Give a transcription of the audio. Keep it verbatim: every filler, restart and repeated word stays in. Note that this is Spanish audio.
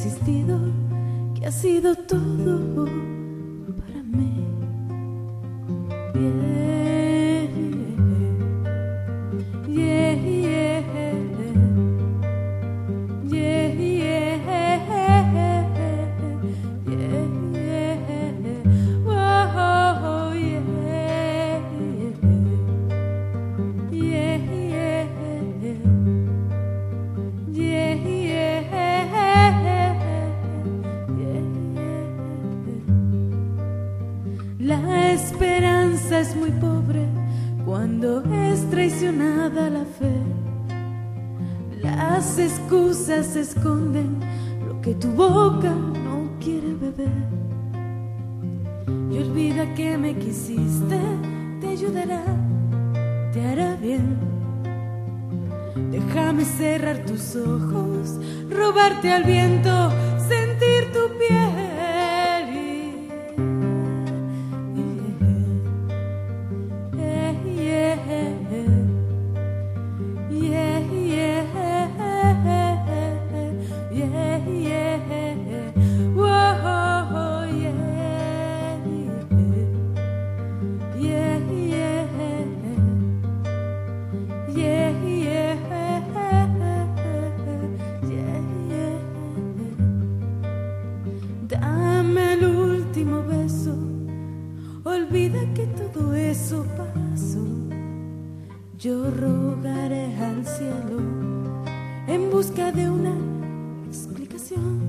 existido, que ha sido todo para mí. Yeah, yeah, yeah, yeah, yeah, yeah, oh, yeah, yeah, yeah, yeah, yeah. La esperanza es muy pobre cuando es traicionada la fe. Las excusas esconden lo que tu boca no quiere beber. Y olvida que me quisiste, te ayudará, te hará bien. Déjame cerrar tus ojos, robarte al viento, sentir tu piel. Dame el último beso, olvida que todo eso pasó. Yo rogaré al cielo en busca de una explicación.